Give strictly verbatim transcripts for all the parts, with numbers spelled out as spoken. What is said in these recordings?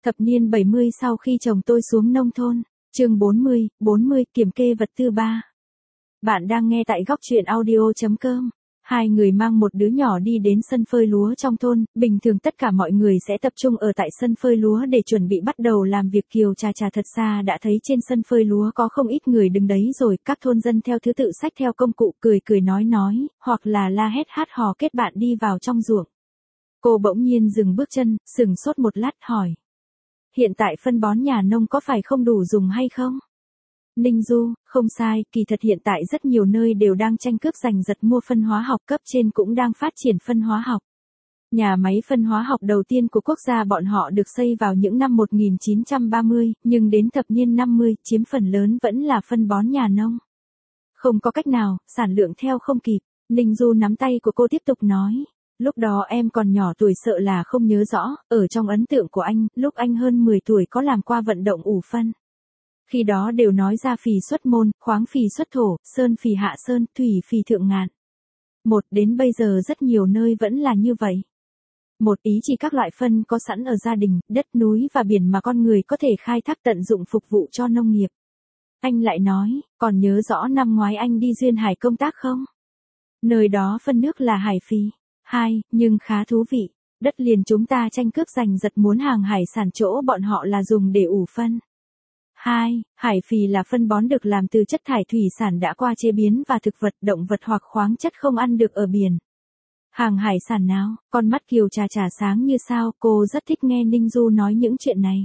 Thập niên bảy mươi sau khi chồng tôi xuống nông thôn, chương bốn mươi, bốn mươi kiểm kê vật tư ba. Bạn đang nghe tại góc truyện audio chấm com. Hai người mang một đứa nhỏ đi đến sân phơi lúa trong thôn, bình thường tất cả mọi người sẽ tập trung ở tại sân phơi lúa để chuẩn bị bắt đầu làm việc. Kiều Trà Trà thật xa đã thấy trên sân phơi lúa có không ít người đứng đấy rồi, các thôn dân theo thứ tự xách theo công cụ cười cười nói nói, hoặc là la hét hát hò kết bạn đi vào trong ruộng. Cô bỗng nhiên dừng bước chân, sững sốt một lát hỏi. Hiện tại phân bón nhà nông có phải không đủ dùng hay không? Ninh Du, không sai, kỳ thật hiện tại rất nhiều nơi đều đang tranh cướp giành giật mua phân hóa học, cấp trên cũng đang phát triển phân hóa học. Nhà máy phân hóa học đầu tiên của quốc gia bọn họ được xây vào những năm một nghìn chín trăm ba mươi, nhưng đến thập niên năm mươi, chiếm phần lớn vẫn là phân bón nhà nông. Không có cách nào, sản lượng theo không kịp. Ninh Du nắm tay của cô tiếp tục nói. Lúc đó em còn nhỏ tuổi sợ là không nhớ rõ, ở trong ấn tượng của anh, lúc anh hơn mười tuổi có làm qua vận động ủ phân. Khi đó đều nói ra phì xuất môn, khoáng phì xuất thổ, sơn phì hạ sơn, thủy phì thượng ngạn. Một đến bây giờ rất nhiều nơi vẫn là như vậy. Một ý chỉ các loại phân có sẵn ở gia đình, đất núi và biển mà con người có thể khai thác tận dụng phục vụ cho nông nghiệp. Anh lại nói, còn nhớ rõ năm ngoái anh đi duyên hải công tác không? Nơi đó phân nước là hải phì. Hai, nhưng khá thú vị, đất liền chúng ta tranh cướp giành giật muốn hàng hải sản chỗ bọn họ là dùng để ủ phân. Hai, hải phì là phân bón được làm từ chất thải thủy sản đã qua chế biến và thực vật, động vật hoặc khoáng chất không ăn được ở biển. Hàng hải sản nào? Con mắt Kiều Trà Trà sáng như sao, cô rất thích nghe Ninh Du nói những chuyện này.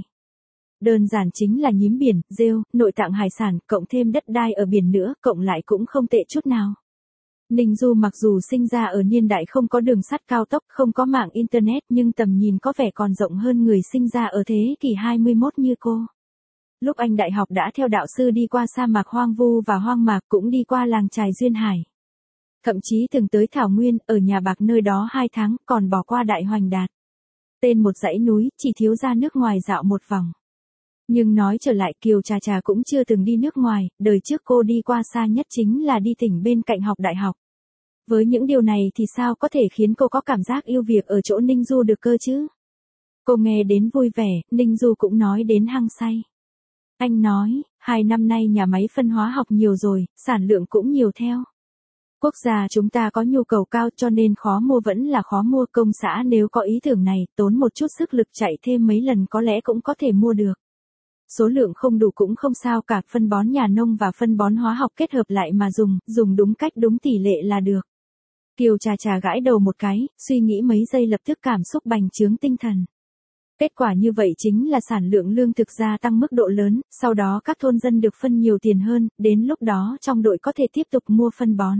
Đơn giản chính là nhím biển, rêu, nội tạng hải sản, cộng thêm đất đai ở biển nữa, cộng lại cũng không tệ chút nào. Ninh Du mặc dù sinh ra ở niên đại không có đường sắt cao tốc, không có mạng internet, nhưng tầm nhìn có vẻ còn rộng hơn người sinh ra ở thế kỷ hai mươi mốt như cô. Lúc anh đại học đã theo đạo sư đi qua sa mạc hoang vu và hoang mạc, cũng đi qua làng chài duyên hải. Thậm chí từng tới Thảo Nguyên, ở nhà bạc nơi đó hai tháng, còn bỏ qua Đại Hoành Đạt. Tên một dãy núi, chỉ thiếu ra nước ngoài dạo một vòng. Nhưng nói trở lại, Kiều Trà Trà cũng chưa từng đi nước ngoài, đời trước cô đi qua xa nhất chính là đi tỉnh bên cạnh học đại học. Với những điều này thì sao có thể khiến cô có cảm giác yêu việc ở chỗ Ninh Du được cơ chứ? Cô nghe đến vui vẻ, Ninh Du cũng nói đến hăng say. Anh nói, hai năm nay nhà máy phân hóa học nhiều rồi, sản lượng cũng nhiều theo. Quốc gia chúng ta có nhu cầu cao cho nên khó mua vẫn là khó mua. Công xã nếu có ý tưởng này, tốn một chút sức lực chạy thêm mấy lần có lẽ cũng có thể mua được. Số lượng không đủ cũng không sao cả, phân bón nhà nông và phân bón hóa học kết hợp lại mà dùng, dùng đúng cách đúng tỷ lệ là được. Kiều Trà Trà gãi đầu một cái, suy nghĩ mấy giây lập tức cảm xúc bành trướng tinh thần. Kết quả như vậy chính là sản lượng lương thực gia tăng mức độ lớn, sau đó các thôn dân được phân nhiều tiền hơn, đến lúc đó trong đội có thể tiếp tục mua phân bón.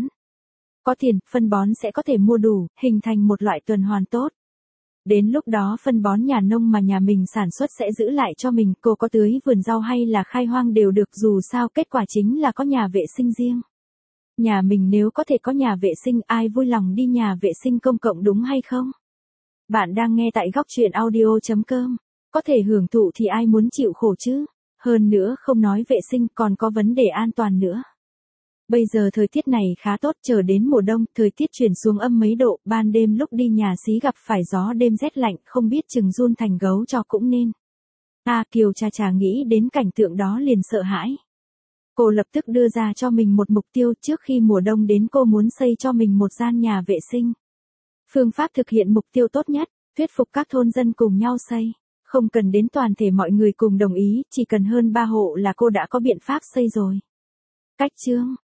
Có tiền, phân bón sẽ có thể mua đủ, hình thành một loại tuần hoàn tốt. Đến lúc đó phân bón nhà nông mà nhà mình sản xuất sẽ giữ lại cho mình, cô có tưới vườn rau hay là khai hoang đều được, dù sao kết quả chính là có nhà vệ sinh riêng. Nhà mình nếu có thể có nhà vệ sinh, ai vui lòng đi nhà vệ sinh công cộng đúng hay không? Bạn đang nghe tại góc truyện audio chấm com. Có thể hưởng thụ thì ai muốn chịu khổ chứ? Hơn nữa không nói vệ sinh còn có vấn đề an toàn nữa. Bây giờ thời tiết này khá tốt, chờ đến mùa đông, thời tiết chuyển xuống âm mấy độ, ban đêm lúc đi nhà xí gặp phải gió đêm rét lạnh, không biết chừng run thành gấu cho cũng nên. À, Kiều Trà Trà nghĩ đến cảnh tượng đó liền sợ hãi. Cô lập tức đưa ra cho mình một mục tiêu, trước khi mùa đông đến cô muốn xây cho mình một gian nhà vệ sinh. Phương pháp thực hiện mục tiêu tốt nhất, thuyết phục các thôn dân cùng nhau xây. Không cần đến toàn thể mọi người cùng đồng ý, chỉ cần hơn ba hộ là cô đã có biện pháp xây rồi. Cách chương,